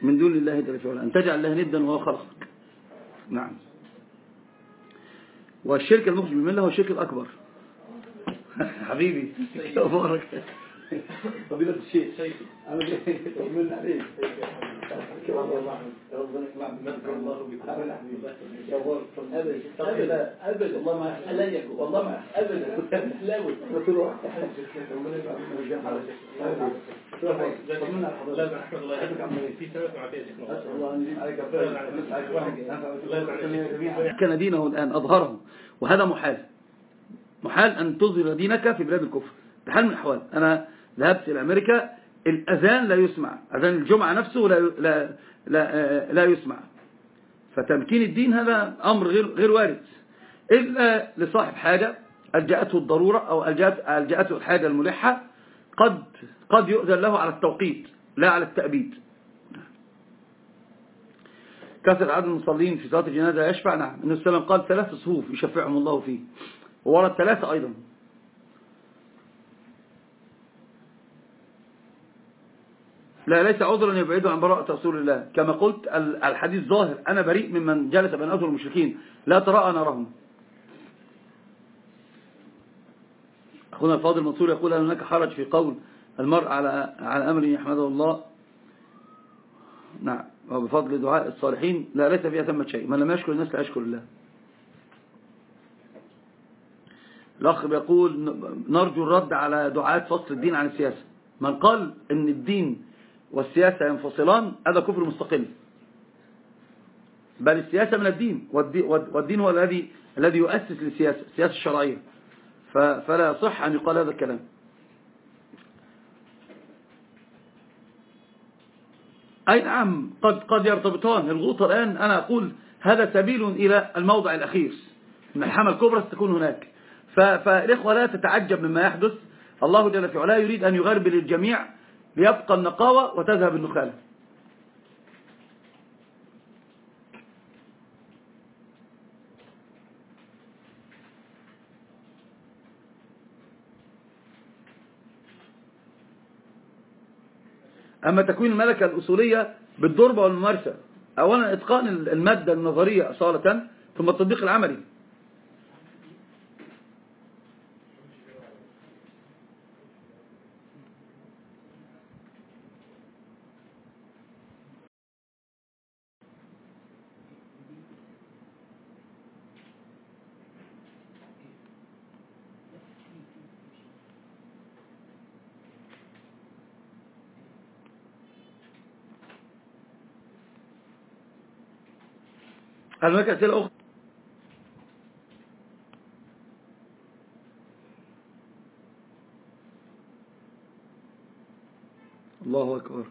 من دون الله جل في علاه، أن تجعل الله ندا وهو خلقك. نعم. والشرك المخرج من الملة هو الشرك الأكبر. حبيبي أخبارك؟ فضيلة الشيخ أنا طمنا عليك. ربنا يكرمك الله بكم. يا ورد أبدا أبدا والله ما أحلى والله ما أبدا حلاوة رسول الله. ربنا يكرمك. كان دينه الآن أظهره، وهذا محال أن تظهر دينك في بلاد الكفر بحال من الأحوال. أنا ذهبت إلى أمريكا، الأذان لا يسمع، أذان الجمعة نفسه لا يسمع. فتمكين الدين هذا أمر غير وارد إلا لصاحب حاجة ألجأته الضرورة أو ألجأته الحاجة الملحة، قد يؤذن له على التوقيت لا على التأبيد. كثر عدد المصلين في صلاة الجنازة يشفع. نعم، النبي صلى الله عليه وسلم قال 3 صفوف يشفعهم الله فيه، وورد 3 أيضا. لا، ليس عذرا يبعده عن براءة رسول الله. كما قلت الحديث ظاهر، أنا بريء ممن جلس بين أظهر المشركين لا تراءى نارهم. أخونا الفاضل المنصور يقول أن هناك حرج في قول المرء على أمر يحمده الله. نعم، وبفضل دعاء الصالحين. لا، ليس فيها ثمة شيء. من لم يشكر الناس لا يشكر الله. الأخ بيقول نرجو الرد على دعاة فصل الدين عن السياسة. من قال أن الدين والسياسة ينفصلان هذا كفر مستقل، بل السياسة من الدين، والدين هو الذي يؤسس للسياسة، السياسة الشرعية. فلا يصح أن يقال هذا الكلام. أي نعم، قد يرتبطان. الغوطة الآن أنا أقول هذا سبيل إلى الموضع الأخير، الملحمة الكبرى ستكون هناك. فالإخوة لا تتعجب مما يحدث. الله جل في علاه يريد أن يغربل الجميع ليبقى النقاوة وتذهب النخالة. أما تكوين الملكة الأصولية بالضربة والممارسة، أولا إتقان المادة النظرية أصالة، ثم التطبيق العملي. هل هناك أسئلة أخرى؟ الله أكبر.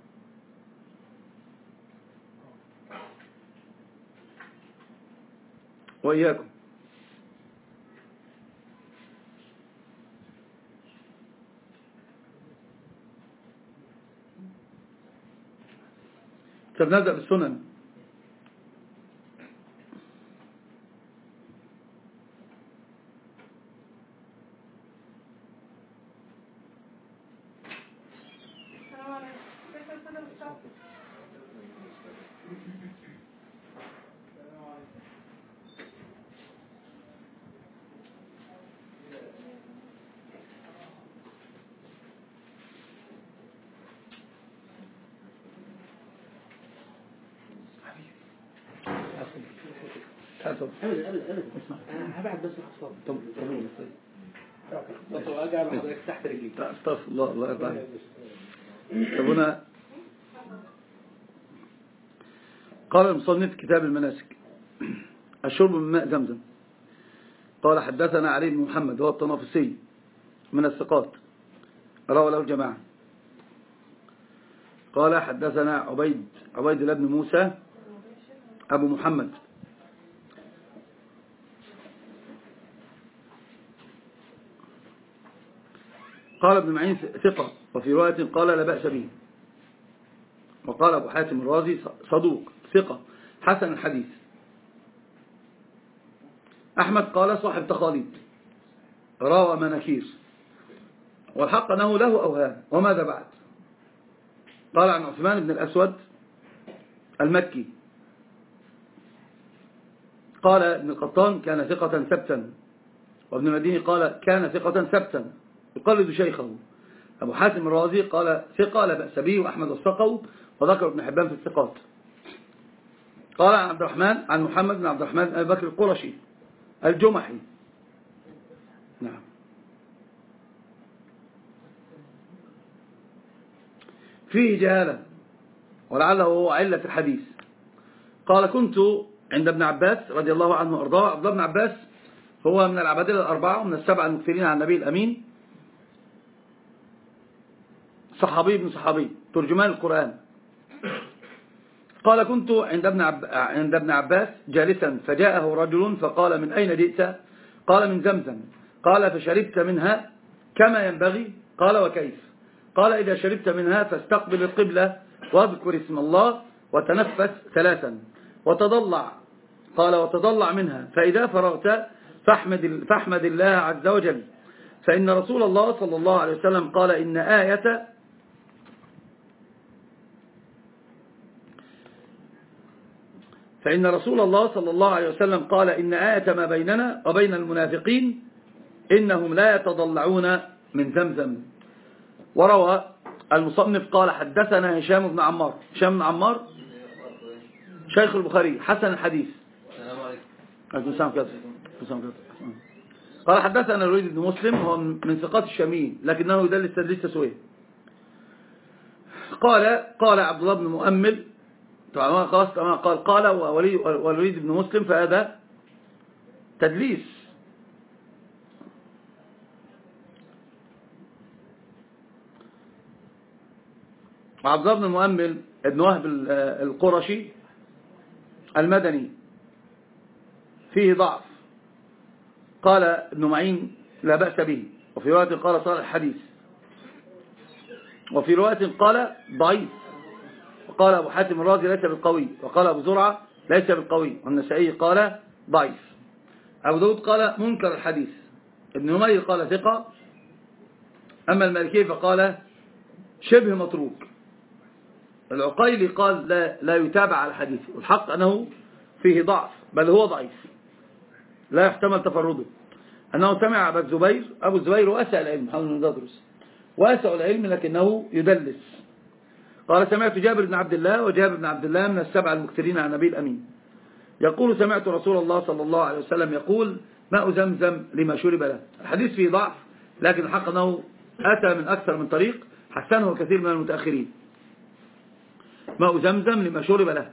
وإياكم. سنبدأ بالسنن. ابدا اسمع، انا هبعد بس الخطاب. طب اجعل حضرتك تحت رجلي. استغفر الله، الله يرضى عليك. طب هنا قال المصنف كتاب المناسك الشرب من ماء زمزم. قال حدثنا علي بن محمد هو الطنافسي من الثقات، روى له الجماعة. قال حدثنا عبيد الله بن موسى أبو محمد قال ابن معين ثقة، وفي رواية قال لا بأس به. وقال أبو حاتم الرازي صدوق ثقة حسن الحديث. أحمد قال صاحب تخاليد راوى مناكير، والحق أنه له أوهام. وماذا بعد؟ قال عن عثمان بن الأسود المكي. قال ابن القطان كان ثقة ثبتا، وابن المديني قال كان ثقة ثبتا يقلد شيخه. أبو حاتم الرازي قال ثقة لا بأس به، وأحمد الصقو، وذكر ابن حبان في الثقات. قال عن عبد الرحمن عن محمد بن عبد الرحمن بن أبي بكر القرشي الجمحي. نعم. فيه جهالة ولعله هو علة الحديث. قال كنت عند ابن عباس رضي الله عنه وارضاه. عبد الله بن عباس هو من العبادلة الأربعة ومن السبعة المكثرين عن النبي الأمين، صحابي ابن صحابي ترجمان القرآن. قال كنت عند ابن عباس جالسا، فجاءه رجل فقال من أين جئت؟ قال من زمزم. قال فشربت منها كما ينبغي؟ قال وكيف؟ قال إذا شربت منها فاستقبل القبلة واذكر اسم الله وتنفس ثلاثا وتضلع. قال وتضلع منها، فإذا فرغت فاحمد الله عز وجل، فإن رسول الله صلى الله عليه وسلم قال إن آية ما بيننا وبين المنافقين إنهم لا يتضلعون من زمزم. وروى المصنف قال حدثنا هشام بن عمار. هشام بن عمار شيخ البخاري حسن الحديث. السلام عليكم. قال حدثنا الوليد بن مسلم، هو من ثقات الشاميين لكنه يدلس تدليس تسويه. قال عبد الله بن مؤمل قال والوليد بن مسلم، فهذا تدليس. عبد الله بن المؤمل ابن وهب القرشي المدني فيه ضعف. قال ابن معين لا بأس به، وفي رواية قال صالح الحديث، وفي رواية قال ضعيف. وقال أبو حاتم الرازي ليس بالقوي، وقال أبو زرعة ليس بالقوي، والنسائي قال ضعيف. أبو داود قال منكر الحديث. ابن نمير قال ثقة. أما المالكي فقال شبه متروك. العقيلي قال لا يتابع على الحديث، والحق أنه فيه ضعف، بل هو ضعيف لا يحتمل تفرده. أنه سمع أبو الزبير واسع العلم، محمد بن تدرس واسع العلم لكنه يدلس. قال سمعت جابر بن عبد الله، وجابر بن عبد الله من السبع المكثرين عن النبي الأمين، يقول سمعت رسول الله صلى الله عليه وسلم يقول ماء زمزم لما شرب له. الحديث فيه ضعف، لكن الحق أنه أتى من أكثر من طريق حسنه كثير من المتأخرين. ماء زمزم لما شرب له.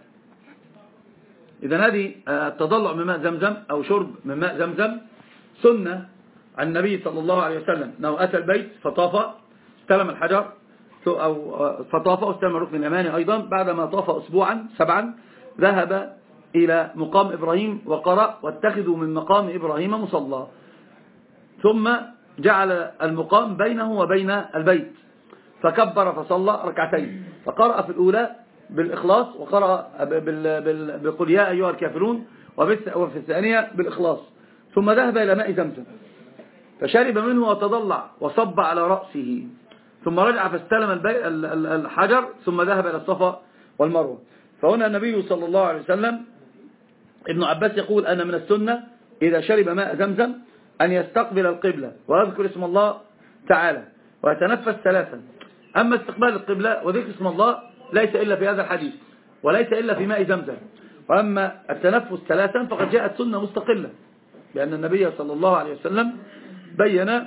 إذن هذه التضلع من ماء زمزم أو شرب من ماء زمزم سنة عن النبي صلى الله عليه وسلم، أنه أتى البيت فطاف استلم الحجر أو فطاف واستلم الركن اليماني أيضا. بعدما طاف أسبوعا 7 ذهب إلى مقام إبراهيم وقرأ واتخذوا من مقام إبراهيم مصلى، ثم جعل المقام بينه وبين البيت، فكبر فصلى ركعتين، فقرأ في الأولى بالإخلاص، وقرأ بقل يا أيها الكافرون، وفي الثانية بالإخلاص، ثم ذهب إلى ماء زمزم فشرب منه وتضلع وصب على رأسه، ثم رجع فاستلم الحجر، ثم ذهب إلى الصفا والمروة. فهنا النبي صلى الله عليه وسلم ابن عباس يقول أن من السنة إذا شرب ماء زمزم أن يستقبل القبلة ويذكر اسم الله تعالى ويتنفس 3. أما استقبال القبلة وذكر اسم الله ليس إلا في هذا الحديث، وليس إلا في ماء زمزم. وأما التنفس 3 فقد جاءت سنة مستقلة، لأن النبي صلى الله عليه وسلم بين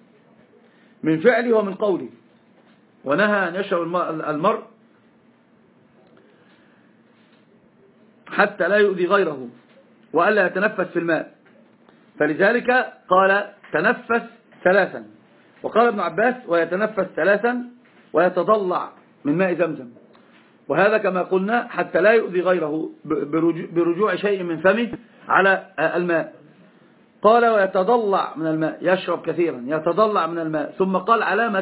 من فعله ومن قوله، ونهى أن يشرب المرء حتى لا يؤذي غيره، وألا يتنفس في الماء، فلذلك قال تنفس 3. وقال ابن عباس ويتنفس 3 ويتضلع من ماء زمزم، وهذا كما قلنا حتى لا يؤذي غيره برجوع شيء من فمه على الماء. قال ويتضلع من الماء، يشرب كثيرا، يتضلع من الماء. ثم قال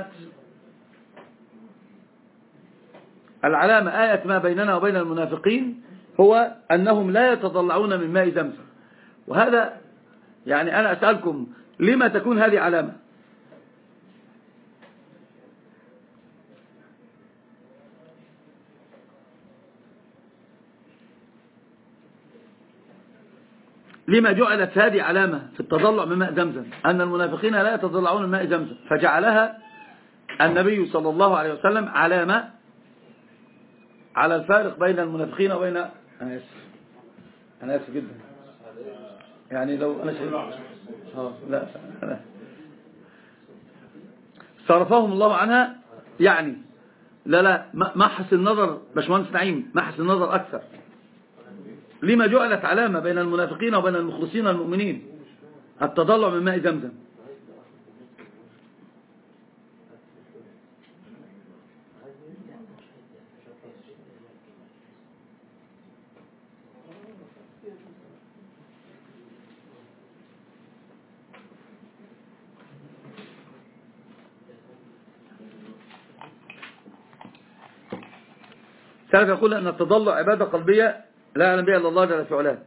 العلامة آية ما بيننا وبين المنافقين هو أنهم لا يتضلعون من ماء زمزم. وهذا يعني أنا أسألكم لما تكون هذه علامة؟ لما جعلت هذه علامة في التضلع من ماء زمزم أن المنافقين لا يتضلعون من ماء زمزم، فجعلها النبي صلى الله عليه وسلم علامة على الفارق بين المنافقين وبين أنا آسف جدا، يعني لو أنا شايف لا صرفهم الله عنها، يعني لا محس النظر باشمهندس نعيم، محس النظر أكثر. لما جعلت علامة بين المنافقين وبين المخلصين المؤمنين التضلع من ماء زمزم. سلف يقول أن التضلع عبادة قلبية لا يعلم بها إلا الله جل في علاه.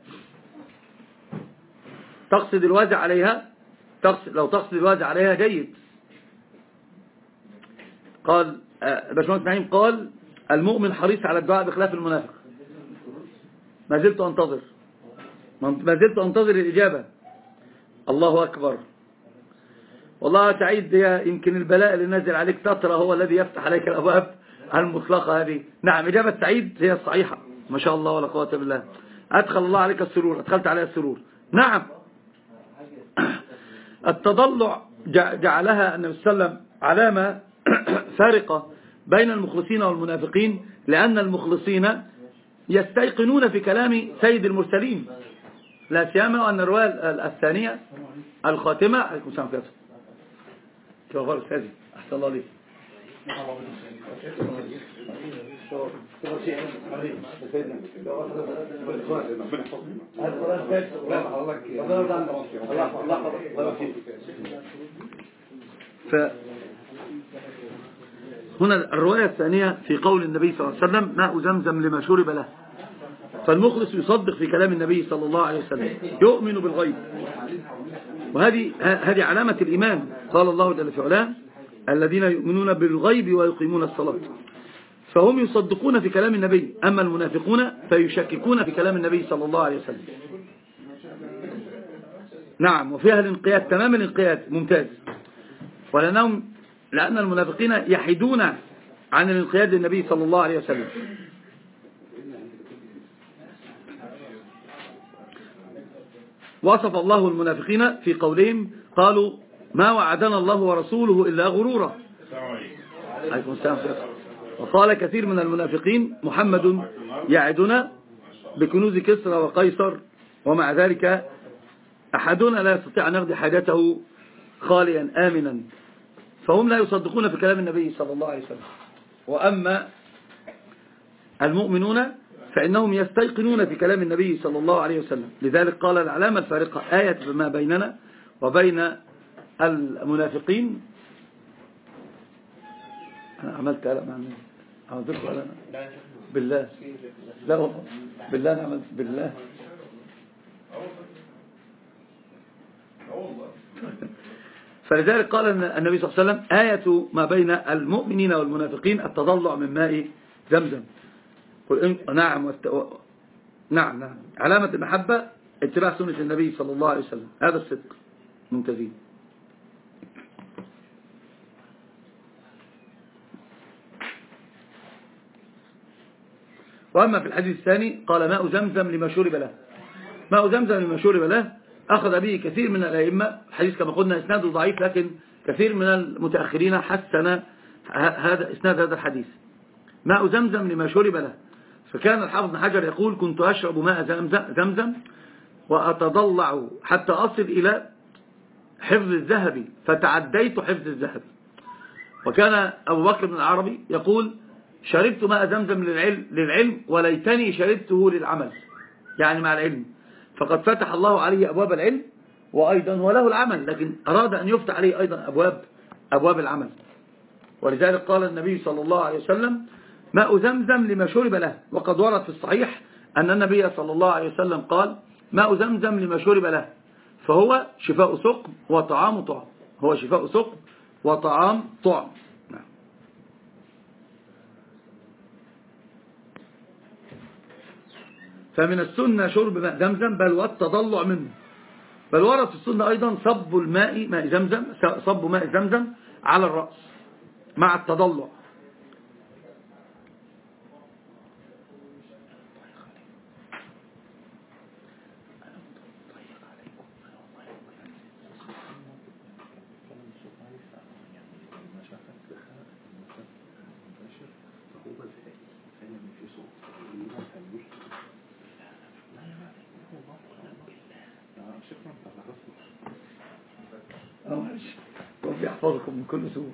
تقصد الوازع عليها، لو تقصد الوازع عليها جيد. قال باشمهندس نعيم قال المؤمن حريص على الدعاء بخلاف المنافق. ما زلت أنتظر الإجابة. الله أكبر. والله سعيد، يمكن البلاء اللي نازل عليك تترى هو الذي يفتح عليك الأبواب المطلقة هذه. نعم، إجابة سعيد هي الصحيحة، ما شاء الله ولا قوة بالله. أدخل الله عليك السرور، أدخلت عليها السرور. نعم، التضلع جعلها النبي صلى الله عليه وسلم علامة فارقة بين المخلصين والمنافقين، لأن المخلصين يستيقنون في كلام سيد المرسلين، لا سيما وأن الرواية الثانية الخاتمة. عليكم السلام عليكم. كيف أخبارك أستاذي؟ أحسن الله عليك. هنا الرواية الثانية في قول النبي صلى الله عليه وسلم ماء زمزم لما شرب له. فالمخلص يصدق في كلام النبي صلى الله عليه وسلم، يؤمن بالغيب، وهذه علامة الإيمان. قال الله جل في علاه الذين يؤمنون بالغيب ويقيمون الصلاة، فهم يصدقون في كلام النبي. أما المنافقون فيشككون في كلام النبي صلى الله عليه وسلم. نعم، وفيها الانقياد، تمام الانقياد، ممتاز. لأن المنافقين يحيدون عن الانقياد للنبي صلى الله عليه وسلم. وصف الله المنافقين في قولهم قالوا ما وعدنا الله ورسوله إلا غرورا. عليكم السلام. وقال كثير من المنافقين محمد يعدنا بكنوز كسرى وقيصر، ومع ذلك أحدنا لا يستطيع أن يقضي حاجته خاليا آمنا. فهم لا يصدقون في كلام النبي صلى الله عليه وسلم. وأما المؤمنون فإنهم يستيقنون في كلام النبي صلى الله عليه وسلم. لذلك قال العلامة الفارقة آية ما بيننا وبين المنافقين. أنا عملت قلق مع النبي، عملت قلق بالله، لا والله بالله أنا عملت بالله. فلذلك قال النبي صلى الله عليه وسلم آية ما بين المؤمنين والمنافقين التضلع من ماء زمزم. نعم نعم علامة المحبة اتباع سنة النبي صلى الله عليه وسلم، هذا الصدق. ممتازين. وأما في الحديث الثاني قال ماء زمزم لما شرب له. ماء زمزم لما شرب له أخذ به كثير من الأئمة. الحديث كما قلنا إسناده ضعيف، لكن كثير من المتأخرين حسن هذا إسناد هذا الحديث. ماء زمزم لما شرب له. فكان الحافظ بن حجر يقول كنت أشرب ماء زمزم وأتضلع حتى أصل إلى حفظ الذهب فتعديت حفظ الذهب. وكان أبو بكر بن العربي يقول شربت ماء زمزم للعلم وليتني شربته للعمل، يعني مع العلم، فقد فتح الله عليه أبواب العلم وأيضا وله العمل، لكن أراد أن يفتح عليه أيضا أبواب العمل. ولذلك قال النبي صلى الله عليه وسلم ماء زمزم لما شرب له. وقد ورد في الصحيح أن النبي صلى الله عليه وسلم قال ماء زمزم لما شرب له فهو شفاء سقم وطعام طعم. هو شفاء سقم وطعام طعم. فمن السنة شرب ماء زمزم بل والتضلع منه، بل ورد في السنة أيضا صب ماء زمزم على الرأس مع التضلع. ربي يحفظكم من كل سوء.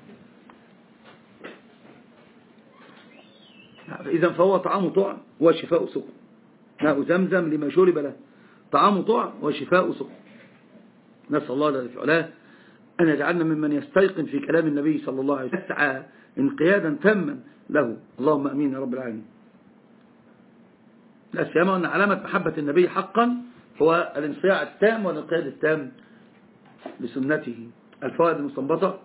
إذا فهو طعام طعم وشفاء سقم، ماء زمزم لما شرب له طعام طعم وشفاء سقم. نسأل الله جل في علاه أن يجعلنا ممن يستيقن في كلام النبي صلى الله عليه وسلم يسعى انقيادا تاما له، اللهم أمين يا رب العالمين. لا سيما أن علامة محبة النبي حقا هو الانصياع التام والانقياد التام لسنته. الفوائد المستنبطة: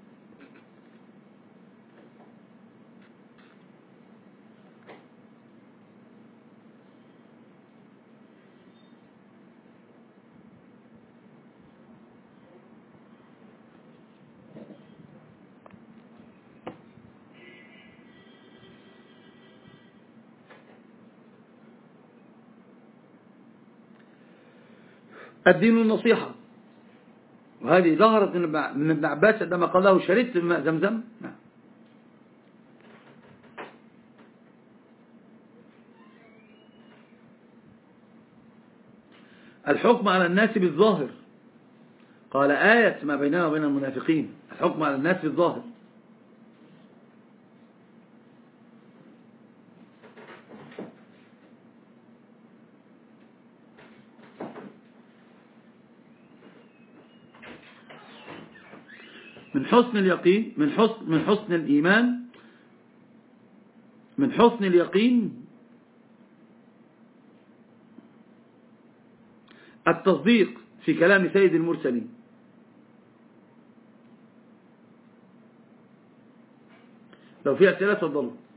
الدين النصيحة، وهذه ظهرت من ابن عباس عندما قال له شربت من ماء زمزم. الحكم على الناس بالظاهر، قال آية ما بيننا وبين المنافقين، الحكم على الناس بالظاهر. من حسن اليقين من حسن الإيمان من حسن اليقين التصديق في كلام سيد المرسلين. لو في أسئلة تفضلوا.